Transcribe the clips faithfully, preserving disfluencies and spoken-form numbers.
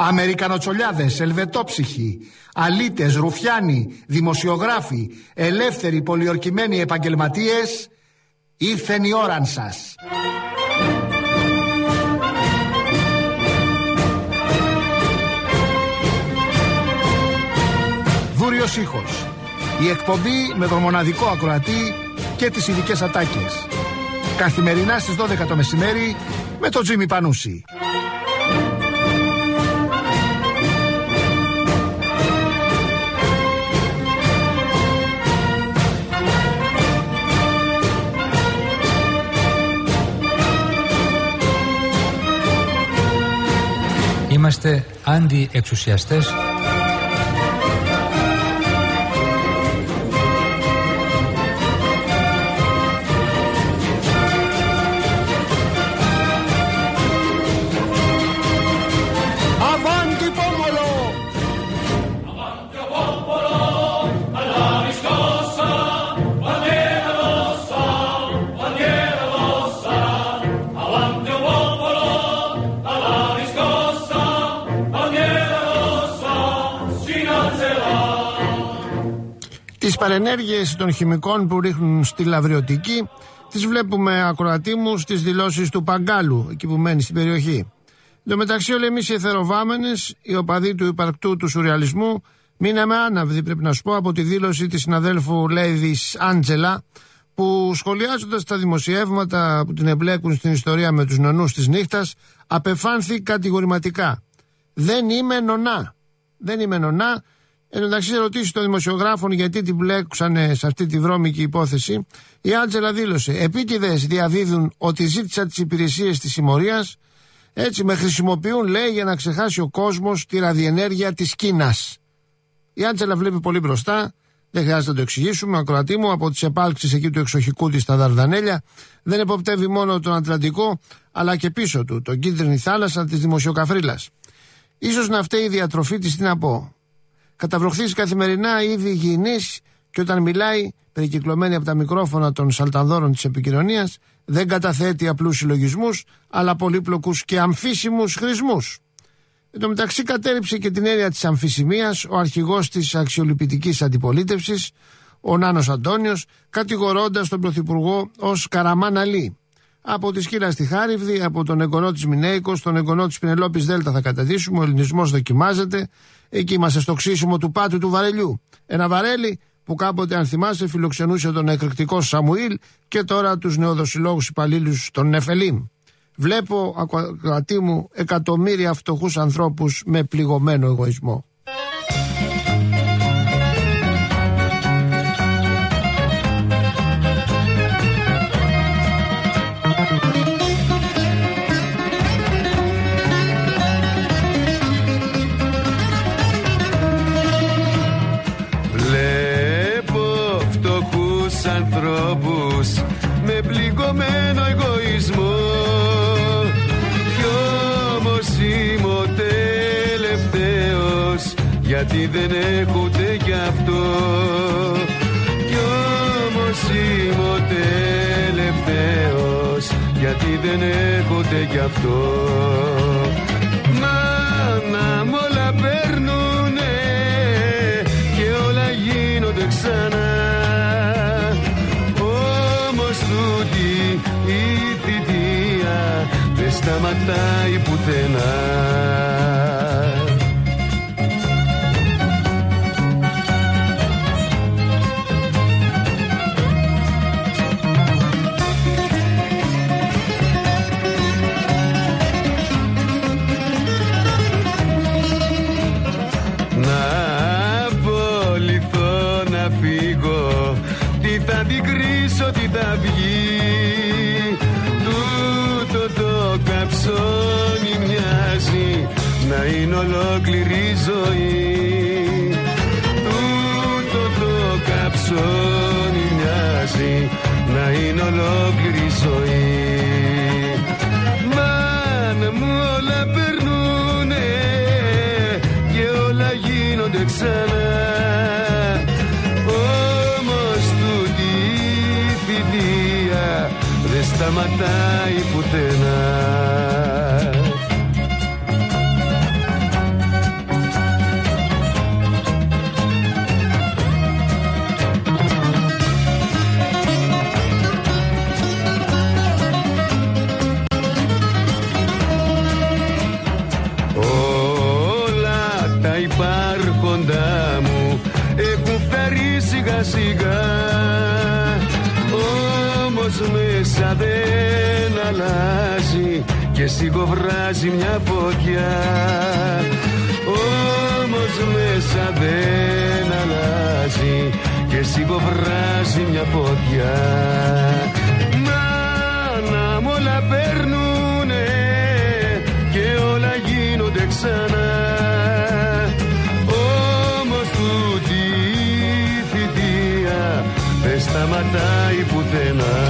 Αμερικανοτσολιάδες, ελβετόψυχοι, αλήτες, ρουφιάνοι, δημοσιογράφοι, ελεύθεροι πολιορκημένοι επαγγελματίες, ήρθεν η ώραν σας. Βούριος ήχος. Η εκπομπή με τον μοναδικό ακροατή και τις ειδικές ατάκες. Καθημερινά στις δώδεκα το μεσημέρι με τον Τζίμι Πανούση. Είμαστε αντιεξουσιαστές. Τις παρενέργειες των χημικών που ρίχνουν στη Λαβριωτική τις βλέπουμε, ακροατή μου, στις δηλώσεις του Παγκάλου, εκεί που μένει στην περιοχή. Εν τω μεταξύ, όλοι εμείς οι εθεροβάμενες, οι οπαδοί του υπαρκτού του σουρεαλισμού, μείναμε άναυδοι, πρέπει να σου πω, από τη δήλωση της συναδέλφου Λέιδης Άντζελα, που σχολιάζοντας τα δημοσιεύματα που την εμπλέκουν στην ιστορία με τους νονούς της νύχτας, απεφάνθη κατηγορηματικά. Δεν είμαι νονά. Δεν είμαι νονά. Εν τω μεταξύ, ερωτήσει των δημοσιογράφων γιατί την μπλέξανε σε αυτή τη βρώμικη υπόθεση, η Άντζελα δήλωσε: επίτηδες διαδίδουν ότι ζήτησα τις υπηρεσίες της συμμορίας, έτσι με χρησιμοποιούν, λέει, για να ξεχάσει ο κόσμος τη ραδιενέργεια της Κίνας. Η Άντζελα βλέπει πολύ μπροστά, δεν χρειάζεται να το εξηγήσουμε, ακροατή μου, από τις επάλξεις εκεί του εξοχικού της στα Δαρδανέλια, δεν εποπτεύει μόνο τον Ατλαντικό, αλλά και πίσω του, τον κίτρινη θάλασσα της δημοσιοκαφρίλας. Ίσως να φταίει η διατροφή της, τι να πω. Καταβροχθείς καθημερινά, ήδη υγιεινής, και όταν μιλάει, περικυκλωμένη από τα μικρόφωνα των σαλτανδόρων της επικοινωνίας, δεν καταθέτει απλούς συλλογισμούς, αλλά πολύπλοκους και αμφίσιμους χρησμούς. Εν τω μεταξύ, κατέριψε και την έννοια της αμφισημίας ο αρχηγός της αξιολυπητικής αντιπολίτευσης, ο Νάνος Αντώνιος, κατηγορώντας τον Πρωθυπουργό ως Καραμάν Αλή. Από τη Σκύλα στη Χάριβδη, από τον εγγονό της Μινέικος, τον εγγονό της Πινελόπης Δέλτα θα καταδείσουμε, ο ελληνισμός δοκιμάζεται. Εκεί είμαστε στο ξύσιμο του πάτου του βαρελιού. Ένα βαρέλι που κάποτε, αν θυμάσαι, φιλοξενούσε τον εκρηκτικό Σαμουήλ και τώρα τους νεοδοσυλλόγους υπαλλήλους των Νεφελίμ. Βλέπω, ακροατή μου, εκατομμύρια φτωχούς ανθρώπους με πληγωμένο εγωισμό. Ανθρώπους με πληγωμένο εγωισμό, κι όμως είμαι ο τελευταίος, γιατί δεν έχω ούτε κι αυτό. Κι όμως είμαι ο τελευταίος, γιατί δεν έχω ούτε κι αυτό. Μάνα μ' όλα παίρνουνε και όλα γίνονται ξανά. Η θητεία δεν σταματάει πουθενά. Να απολυθώ, να φύγω, τι θα την κρίσω, τι θα βγει. Καψώνει μοιάζει να είναι ολόκληρη η ζωή. Τούτο το καψώνει μοιάζει να είναι ολόκληρη η ζωή. Μάνα μου όλα περνούνε και όλα γίνονται ξανά. Όμως τούτη η θητεία δεν σταματάει πουθενά. σιγά, όμως μέσα δεν αλλάζει και σιγοβράζει μια φωτιά. Όμως μέσα δεν αλλάζει και σιγοβράζει μια φωτιά. Να μ' όλα περνουνε και όλα γίνονται ξανά, όμως τούτη η θητεία δεν σταματάει πουθενά.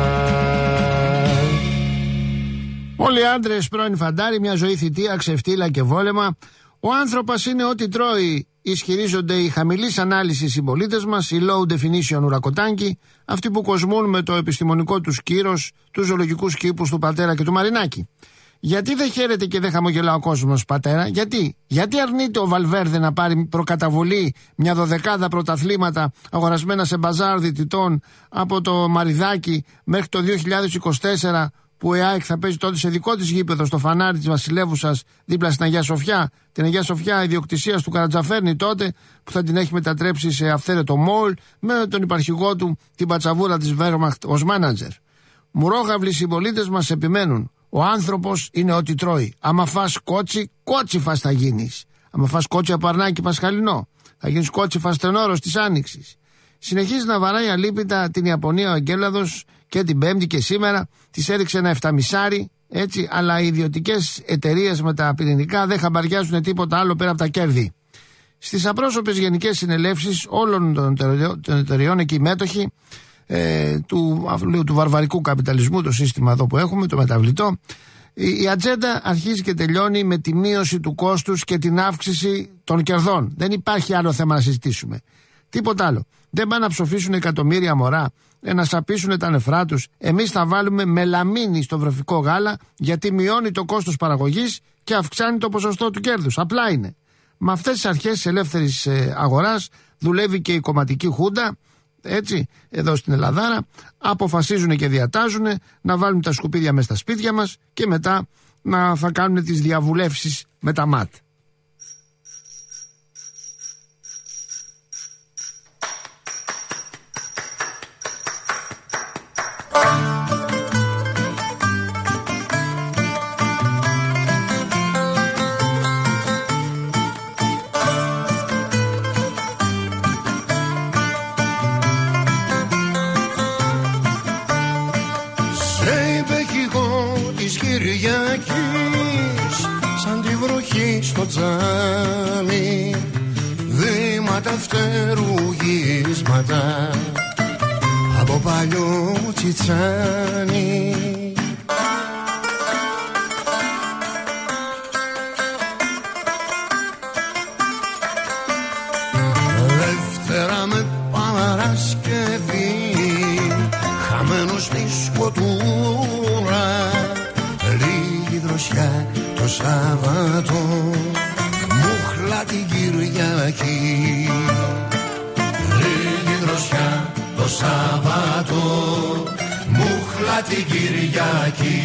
Όλοι οι άντρες πρώην φαντάρι, μια ζωή θητεία, ξεφτύλα και βόλεμα. Ο άνθρωπος είναι ό,τι τρώει, ισχυρίζονται οι χαμηλής ανάλυσης συμπολίτες μας, οι low definition ουρακοτάνκοι, αυτοί που κοσμούν με το επιστημονικό τους κύρος τους ζωολογικούς κήπους του πατέρα και του Μαρινάκη. Γιατί δεν χαίρεται και δεν χαμογελά ο κόσμος, πατέρα, γιατί, γιατί αρνείται ο Βαλβέρδε να πάρει προκαταβολή μια δωδεκάδα πρωταθλήματα αγορασμένα σε μπαζάρ διτητών από το Μαριδάκι μέχρι το δύο χιλιάδες είκοσι τέσσερα, που η ΑΕΚ θα παίζει τότε σε δικό της γήπεδο στο φανάρι της Βασιλεύουσας δίπλα στην Αγία Σοφιά. Την Αγία Σοφιά ιδιοκτησίας του Καρατζαφέρνη τότε, που θα την έχει μετατρέψει σε αυθαίρετο μόλ με τον υπαρχηγό του την πατσαβούρα της Βέρμαχτ ως μάνατζερ. Μουρόγαυλοι συμπολίτες μας επιμένουν. Ο άνθρωπος είναι ό,τι τρώει. Άμα φας κότσι, κότσιφας θα γίνεις. Άμα φας κότσι από αρνάκι πασχαλινό, θα γίνεις κότσιφας στενόρος της Άνοιξης. Συνεχίζει να βαράει αλίπητα την Ιαπωνία ο Αγγέλαδος και την Πέμπτη και σήμερα. Της έριξε ένα εφταμισάρι, έτσι, αλλά οι ιδιωτικές εταιρείες με τα πυρηνικά δεν χαμπαριάζουν τίποτα άλλο πέρα από τα κέρδη. Στις απρόσωπες γενικές συνελεύσεις όλων των εταιρεών εκεί μέτοχοι ε, του, του βαρβαρικού καπιταλισμού, το σύστημα εδώ που έχουμε, το μεταβλητό, η, η ατζέντα αρχίζει και τελειώνει με τη μείωση του κόστους και την αύξηση των κερδών. Δεν υπάρχει άλλο θέμα να συζητήσουμε. Τίποτα άλλο. Δεν πάνε να ψοφήσουν εκατομμύρια μωρά, να σαπίσουν τα νεφρά τους. Εμείς θα βάλουμε μελαμίνη στο βρεφικό γάλα, γιατί μειώνει το κόστος παραγωγής και αυξάνει το ποσοστό του κέρδους. Απλά είναι. Με αυτές τις αρχές της ελεύθερης αγοράς δουλεύει και η κομματική χούντα, έτσι, εδώ στην Ελλαδάρα. Αποφασίζουν και διατάζουν να βάλουν τα σκουπίδια μέσα στα σπίτια μας και μετά να θα κάνουν τις διαβουλεύσεις με τα ΜΑΤ. Σαν τη βροχή στο τζάμι, δήματα φτερουγίσματα από παλιό τσιτσάνι. Δεύτερα με Παρασκευή, χαμένος στη σκοτούρα, λίγη δροσιά το Σάββατο, μούχλα την Κυριακή. Λίγη δροσιά το Σάββατο, μούχλα την Κυριακή.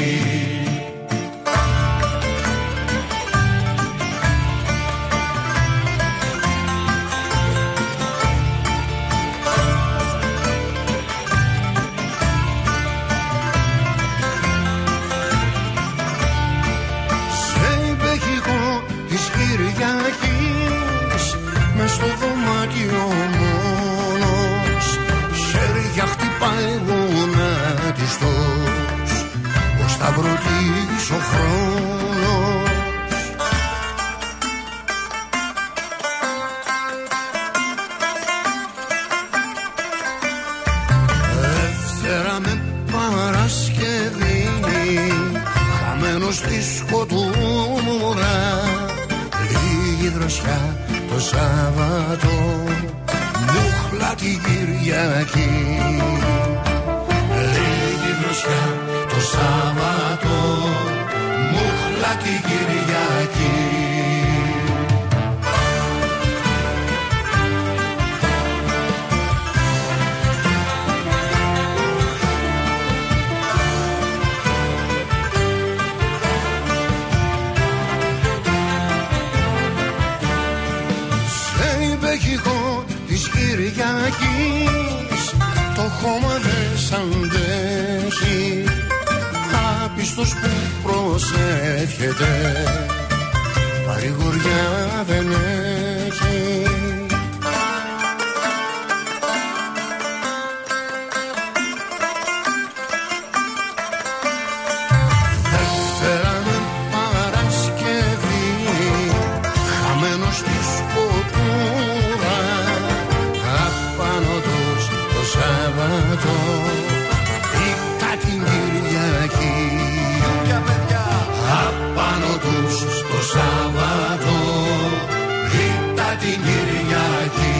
Μες στο δωμάτιο μόνος, χέρια χτυπάει γονατιστός, ο σταυρωτής ο χρόνος. Δεύτερα με Παρασκευή, χαμένος στη σκοτούρα, λίγη δροσιά το Σάββατο, μούχλα την Κυριακή. Λίγη δροσιά το Σάββατο, μούχλα την Κυριακή. Κυριακής το χώμα δεν σ' αντέχει, άπιστος που προσεύχεται παρηγοριά δεν έχει. Δευτέρα με Παρασκευή, χαμένος στη σκοτούρα, απάνω τους το Σάββατο βρήκα την Κυριακή. Απάνω τους το Σάββατο βρήκα την Κυριακή.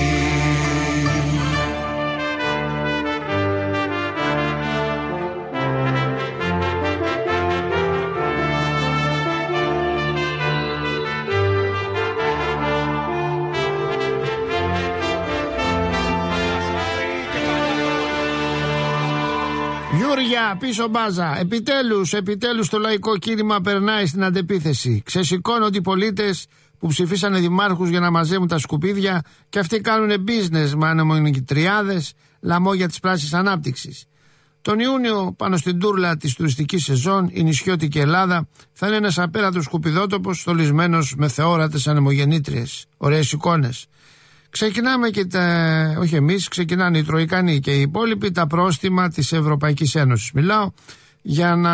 Γιούρια, πίσω μπάζα. Επιτέλους, επιτέλους το λαϊκό κίνημα περνάει στην αντεπίθεση. Ξεσηκώνονται οι πολίτες που ψηφίσανε δημάρχους για να μαζεύουν τα σκουπίδια και αυτοί κάνουν business με ανεμονικητριάδες, λαμόγια της πράσινης ανάπτυξης. Τον Ιούνιο, πάνω στην τούρλα της τουριστικής σεζόν, η νησιώτικη Ελλάδα θα είναι ένας απέραντος σκουπιδότοπος στολισμένος με θεόρατες ανεμογεννήτριες. Ωραίες εικόνες. Ξεκινάμε και τα, όχι εμείς, ξεκινάνε οι Τροϊκανοί και οι υπόλοιποι, τα πρόστιμα της Ευρωπαϊκής Ένωσης. Μιλάω για να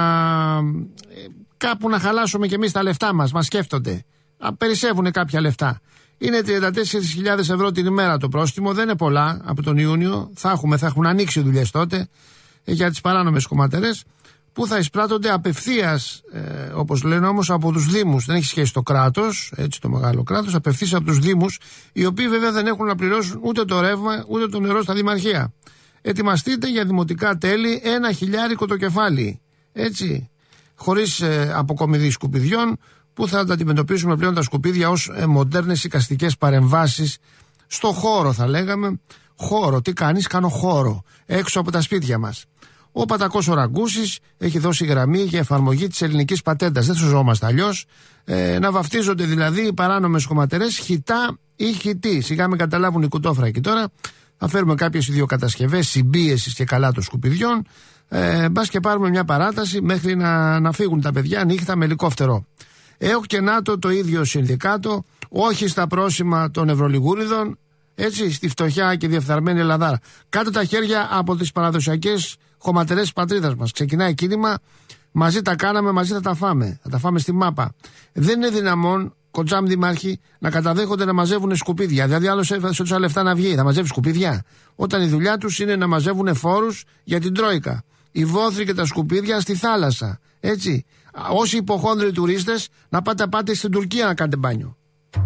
κάπου να χαλάσουμε και εμείς τα λεφτά μας, μας σκέφτονται. Περισσεύουν κάποια λεφτά. Είναι τριάντα τέσσερις χιλιάδες ευρώ την ημέρα το πρόστιμο, δεν είναι πολλά από τον Ιούνιο. Θα, έχουμε, θα έχουν ανοίξει δουλειές τότε για τις παράνομες κομματερές που θα εισπράττονται απευθείας, ε, όπως λένε όμως, από τους Δήμους. Δεν έχει σχέση το κράτος, έτσι το μεγάλο κράτος, απευθείας από τους Δήμους, οι οποίοι βέβαια δεν έχουν να πληρώσουν ούτε το ρεύμα ούτε το νερό στα δημαρχία. Ετοιμαστείτε για δημοτικά τέλη ένα χιλιάρικο το κεφάλι. Έτσι, χωρίς ε, αποκομιδή σκουπιδιών, που θα τα αντιμετωπίσουμε πλέον τα σκουπίδια ως ε, μοντέρνες εικαστικές παρεμβάσεις στο χώρο, θα λέγαμε. Χώρο, τι κάνεις? Κάνω χώρο έξω από τα σπίτια μας. Ο Πατακός ο Ραγκούσης έχει δώσει γραμμή για εφαρμογή της ελληνικής πατέντας. Δεν σωζόμαστε αλλιώς. Ε, να βαφτίζονται δηλαδή οι παράνομες κομματερές χιτά ή χιτή. Σιγά με καταλάβουν οι κουτόφρακοι τώρα. Θα φέρουμε κάποιες ιδιοκατασκευές συμπίεσης και καλά των σκουπιδιών. Ε, μπας και πάρουμε μια παράταση μέχρι να, να φύγουν τα παιδιά νύχτα με ελικόπτερο. ΕΟΚ και ΝΑΤΟ το ίδιο συνδικάτο. Όχι στα πρόσημα των Ευρωλιγούριδων. Έτσι, στη φτωχιά και διεφθαρμένη Ελλαδάρα. Κάτω τα χέρια από τις παραδοσιακές χωματερές της πατρίδας μας. Ξεκινάει κίνημα, μαζί τα κάναμε, μαζί θα τα φάμε. Θα τα φάμε στη μάπα. Δεν είναι δυναμόν, κοντζάμ δημάρχοι, να καταδέχονται να μαζεύουν σκουπίδια. Δηλαδή, άλλο έφερε τόσα λεφτά να βγει, θα μαζεύει σκουπίδια. Όταν η δουλειά τους είναι να μαζεύουν φόρους για την Τρόικα. Οι βόθροι και τα σκουπίδια στη θάλασσα. Έτσι. Όσοι υποχόνδροι τουρίστες, να πάτε, πάτε στην Τουρκία να κάνετε μπάνιο.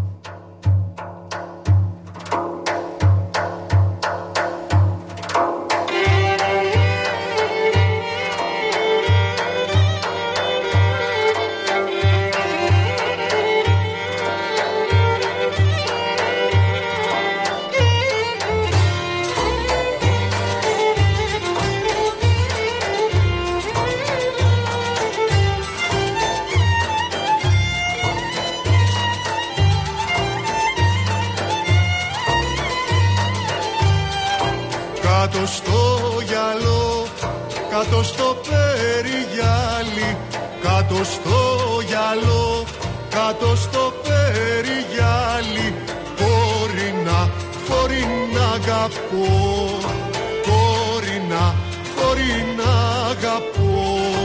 Κάτω στο γυαλό, κάτω στο περιγυάλι, κάτω στο γυαλό, κάτω στο περιγυάλι. Κορίνα, κορίνα αγαπώ, κορίνα, κορίνα αγαπώ.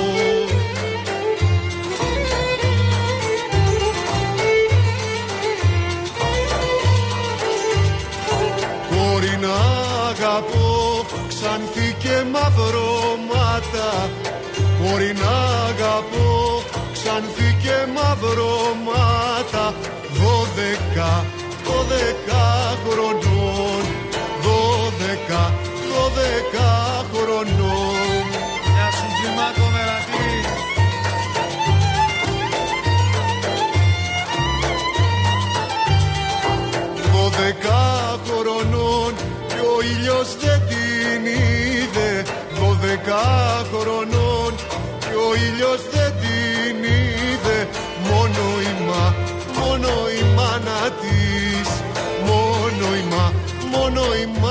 Κορίνα αγαπώ, ξανθή και μαυρώματα. Μπορεί να αγαπώ, ξανθή και μαυρώματα. Δώδεκα, δώδεκα χρονών, δώδεκα, δώδεκα χρονών. Γεια σου Τζιμάκο Μερατή. Δώδεκα χρονών και ο ήλιος δεν την είδε. Δώδεκα χρονών και ο ήλιος δεν την είδε. Μόνο η μα, μόνο η μάνα της, μόνο η μα, μόνο η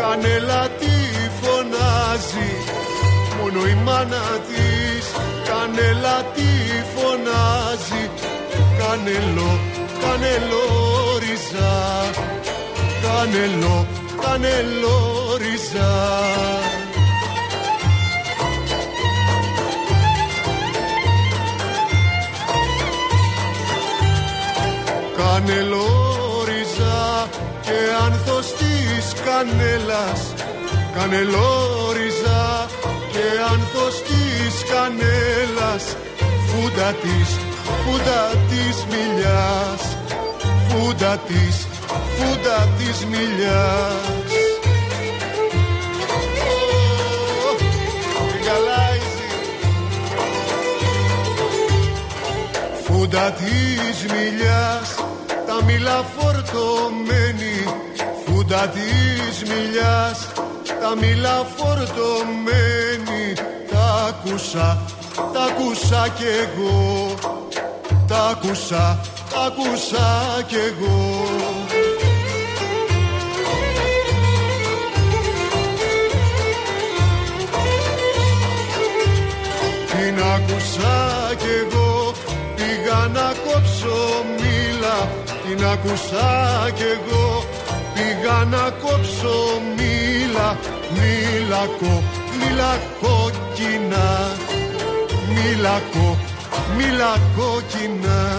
κανέλα τι φωνάζει, μόνο η μάνα της κανέλα τι φωνάζει. Κανελό, κανελόριζα, κανελό, κανελόριζα. Κανελόριζα και άνθος της κανέλας, κανελόριζα και άνθος της κανέλας, φούντα της, φούντα της μιλιάς, φούντα της, φούντα της μιλιάς. Φούντα της μιλιάς, τα μήλα φορτωμένη, φούντα της μιλιάς, τα μήλα φορτωμένη. Τα άκουσα, τα άκουσα κι εγώ, τα άκουσα, τα άκουσα κι εγώ. Την άκουσα κι εγώ, πήγα να κόψω μήλα. Την άκουσα κι εγώ, πήγα να κόψω μήλα. Μήλακο, μήλα κόκκινα, μήλακο, μήλα κόκκινα.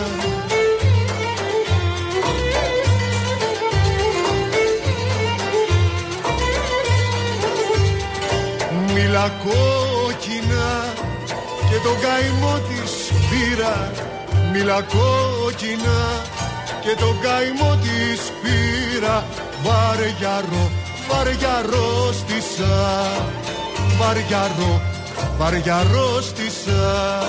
Μήλα κόκκινα και τον καημό της πήρα. Μήλα κόκκινα και τον καημό της πήρα. Βαριαρό, βαριαρό στήσα, βαριαρό, βαριαρό στήσα.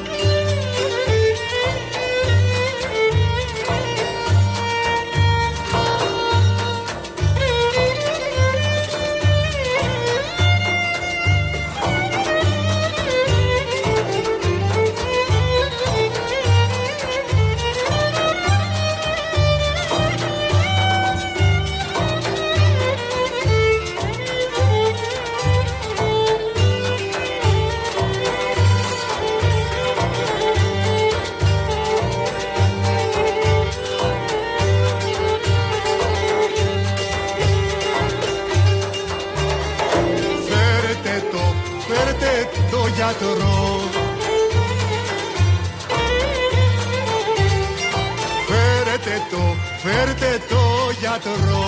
Γιατρό, φέρετε το, φέρτε το γιατρό.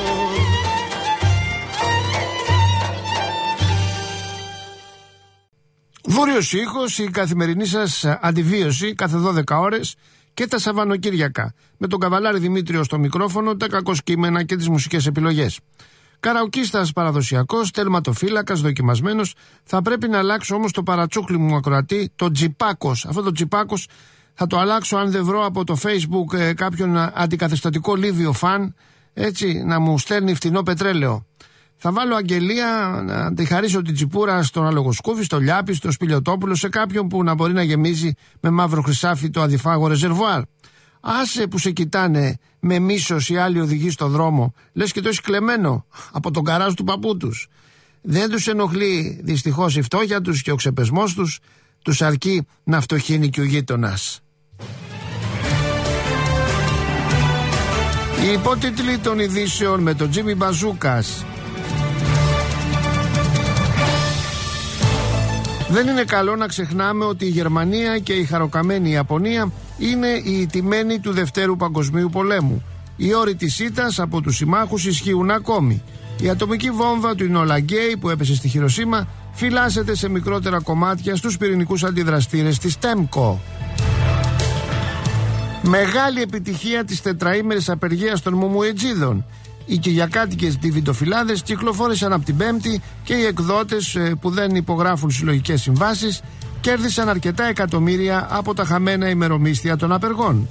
Βόρειος ήχος, η καθημερινή σας αντιβίωση κάθε δώδεκα ώρες και τα Σαββανοκύριακα. Με τον Καβαλάρη Δημήτριο στο μικρόφωνο, τα κακός κείμενα και τις μουσικές επιλογές. Καραοκίστας παραδοσιακός, τερματοφύλακας, δοκιμασμένος. Θα πρέπει να αλλάξω όμως το παρατσούκλι μου ακροατή, το Τζιπάκος. Αυτό το Τζιπάκος θα το αλλάξω αν δεν βρω από το Facebook ε, κάποιον αντικαθεστατικό Λίβιο φαν, έτσι, να μου στέλνει φτηνό πετρέλαιο. Θα βάλω αγγελία να τη χαρίσω την τσιπούρα στον Αλογοσκούφι, στο Λιάπη, στο Σπηλιοτόπουλο, σε κάποιον που να μπορεί να γεμίζει με μαύρο χρυσάφι το αδιφάγο ρεζερβουάρ. Άσε που σε κοιτάνε με μίσος οι άλλοι οδηγοί στο δρόμο, λες και το έχει κλεμμένο από τον καράζ του παππού τους. Δεν τους ενοχλεί δυστυχώς η φτώχεια τους και ο ξεπεσμός τους, τους αρκεί να φτωχύνει και ο γείτονας. Οι υπότιτλοι των ειδήσεων με τον Τζίμι Μπαζούκας. Δεν είναι καλό να ξεχνάμε ότι η Γερμανία και η χαροκαμένη Ιαπωνία είναι οι ηττημένοι του Δευτέρου Παγκοσμίου Πολέμου. Οι όροι της ήττας από τους συμμάχους ισχύουν ακόμη. Η ατομική βόμβα του Ινόλα Γκέι που έπεσε στη Χιροσίμα φυλάσσεται σε μικρότερα κομμάτια στους πυρηνικούς αντιδραστήρες της ΤΕΜΚΟ. Μεγάλη επιτυχία της τετραήμερης απεργίας των Μουμουετζίδων. Οι κυριακάτικες διβιντοφυλάδες κυκλοφόρησαν από την Πέμπτη και οι εκδότες που δεν υπογράφουν συλλογικές συμβάσεις κέρδισαν αρκετά εκατομμύρια από τα χαμένα ημερομίσθια των απεργών.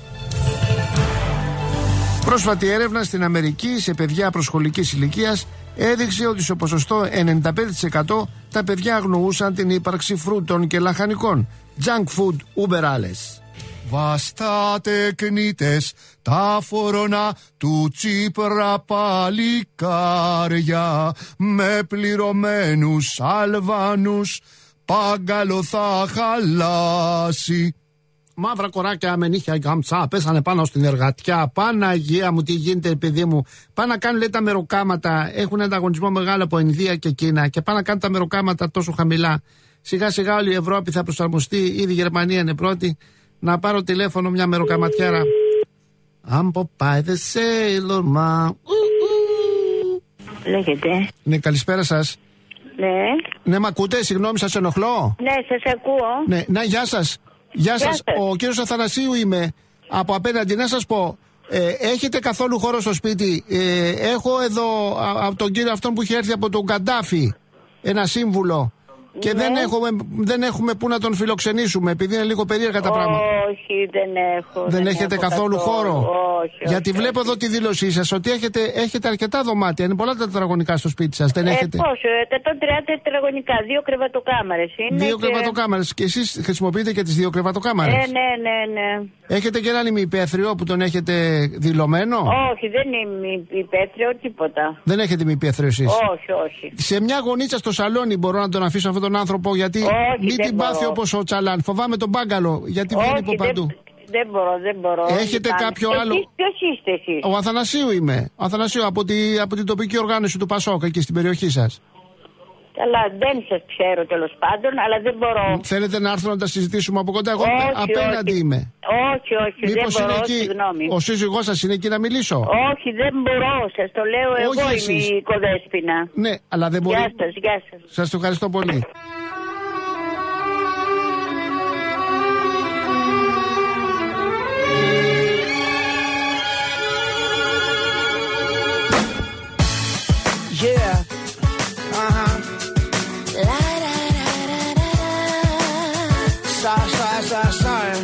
Πρόσφατη έρευνα στην Αμερική σε παιδιά προσχολικής ηλικίας έδειξε ότι στο ποσοστό ενενήντα πέντε τοις εκατό τα παιδιά αγνοούσαν την ύπαρξη φρούτων και λαχανικών. Junk food über alles. Βαστάτε κνήτες, τα φορώνα του Τσίπρα παλικάρια, με πληρωμένους Αλβανούς πάγκαλο θα χαλάσει. Μαύρα κοράκια με νύχια γαμψά πέσανε πάνω στην εργατιά. Παναγία μου, τι γίνεται, παιδί μου. Πάνε να κάνουν, λέει, τα μεροκάματα. Έχουν ανταγωνισμό μεγάλο από Ινδία και Κίνα. Και πάνε να κάνουν τα μεροκάματα τόσο χαμηλά. Σιγά σιγά όλη η Ευρώπη θα προσαρμοστεί. Ήδη η Γερμανία είναι πρώτη. Να πάρω τηλέφωνο μια μεροκαματιάρα. I'm Popeye the Sailor Man. Λέγεται. Ναι, καλησπέρα σας. Ναι. Ναι, μ' ακούτε, συγγνώμη, σας ενοχλώ. Ναι, σας ακούω. Ναι, να, γεια σας. Γεια σας, σας. Ο κύριος Αθανασίου είμαι. Από απέναντι, να σας πω, ε, έχετε καθόλου χώρο στο σπίτι? Ε, έχω εδώ α, από τον κύριο αυτόν που είχε έρθει από τον Καντάφη ένα σύμβουλο. Και ναι. δεν, έχουμε, δεν έχουμε πού να τον φιλοξενήσουμε, επειδή είναι λίγο περίεργα τα πράγματα. Όχι, δεν έχω. Δεν, δεν έχετε έχω καθόλου, καθόλου χώρο? Όχι, Γιατί όχι, βλέπω όχι. εδώ τη δήλωσή σας ότι έχετε, έχετε αρκετά δωμάτια. Είναι πολλά τα τετραγωνικά στο σπίτι σας. Δεν ε, έχετε? Πόσο, εκατόν τριάντα τετραγωνικά, δύο κρεβατοκάμαρες είναι. Δύο και... κρεβατοκάμαρες. Και εσείς χρησιμοποιείτε και τις δύο κρεβατοκάμαρες? Ε, ναι, ναι, ναι. Έχετε και έναν ημιυπαίθριο που τον έχετε δηλωμένο? Όχι, δεν είμαι υπαίθριο, τίποτα. Δεν έχετε ημιυπαίθριο εσείς? Όχι, όχι. Σε μια γωνίτσα στο σαλόνι μπορώ να τον αφήσω αυτόν τον άνθρωπο, γιατί όχι, μην την μπορώ. πάθει όπως ο Τσαλάν. Φοβάμαι τον μπάγκαλο, γιατί βγαίνει από παντού. Δεν, δεν μπορώ, δεν μπορώ. Έχετε Λυπάμαι. κάποιο εσείς, άλλο? Ποιος είστε εσείς? Ο Αθανασίου είμαι. Ο Αθανασίου από, τη, από την τοπική οργάνωση του Πασόκ εκεί στην περιοχή σας. Καλά, δεν σας ξέρω τέλος πάντων, αλλά δεν μπορώ. Θέλετε να έρθω να τα συζητήσουμε από κοντά? Εγώ όχι, απέναντι όχι. είμαι. Όχι, όχι, Μήπως δεν μπορώ, είναι εκεί συγγνώμη. ο σύζυγός σας είναι εκεί να μιλήσω? Όχι, δεν μπορώ, σας το λέω, όχι εγώ εσείς. είμαι η οικοδέσποινα. Ναι, αλλά δεν μπορεί. Γεια σας, γεια σας. Σας το ευχαριστώ πολύ. Yeah. Uh-huh. La da da da da da. Sorry, sorry, sorry, sorry.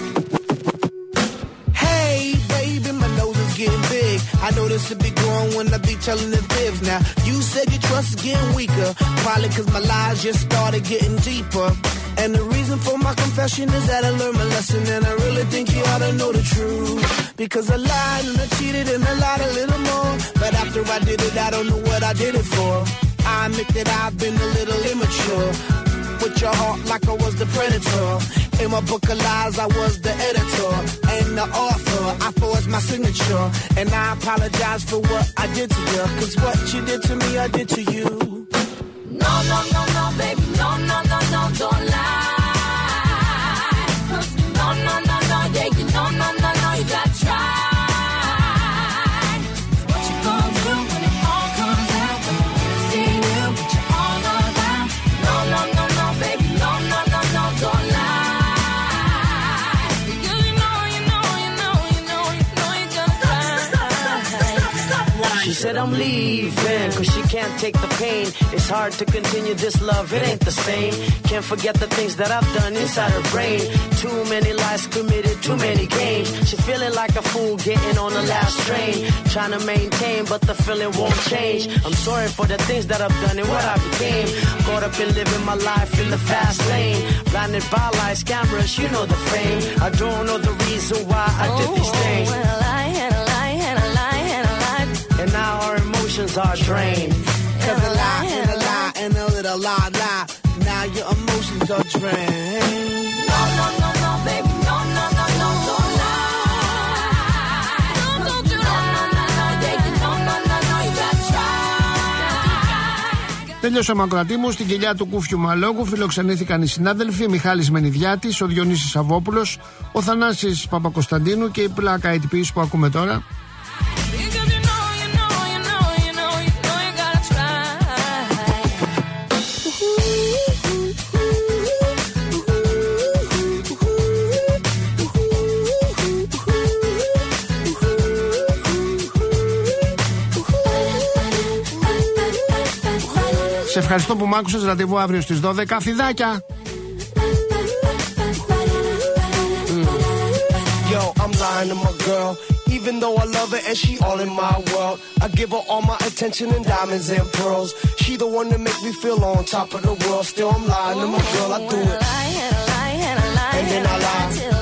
Hey, baby, my nose is getting big. I know this will be growing when I be telling the fibs. Now, you said your trust is getting weaker. Probably cause my lies just started getting deeper. And the reason for my confession is that I learned my lesson. And I really think you ought to know the truth. Because I lied and I cheated and I lied a little more. But after I did it, I don't know what I did it for. I admit that I've been a little immature. With your heart like I was the predator. In my book of lies, I was the editor. And the author, I forged my signature. And I apologize for what I did to you. Cause what you did to me, I did to you. No, no, no, no, baby, no, no, no, no, don't lie. No, no, no, no, yeah, you no, no, no, no, you gotta try. What you gonna do when it all comes out? See you, but you're all around. No, no, no, no, baby, no, no, no, no, don't lie. Because you know, you know, you know, you know, you know you're gonna cry. She said I'm leaving, cause she can't take the pain. It's hard to continue this love, it ain't the same. Can't forget the things that I've done inside her brain. Too many lies committed, too many games. She's feeling like a fool getting on the last train. Trying to maintain, but the feeling won't change. I'm sorry for the things that I've done and what I became. Caught up in living my life in the fast lane. Blinded by lights, cameras, you know the fame. I don't know the reason why I did these things. Oh, and a lie, and a lie, and a lie, and a lie. And now our emotions are drained. Cause a lie and a lie and a little lie lie. Now your emotions are drained. No, no, no, no, baby, no, no, no, no, don't lie. No, don't you lie. No, no, no, yeah, you no, no, no, no, you gotta try. Τέλειωσε ο Μακροατή μου. Στην κοιλιά του Κούφιου Μαλόγου φιλοξενήθηκαν οι συνάδελφοι Μιχάλης Μενιδιάτης, ο Διονύσης Σαββόπουλος, ο Θανάσης Παπακοσταντίνου και η πλάκα η τυπής που ακούμε τώρα. Σε ευχαριστώ που μ' άκουσες. Ραντεβού αύριο στις δώδεκα. Φιδάκια! Yo, I'm lying to my girl. Even though I love her and she all in my world. I give her all my attention and diamonds and pearls. She the one that make me feel on top of the world. Still I'm lying to my girl, I do it. And then I lie.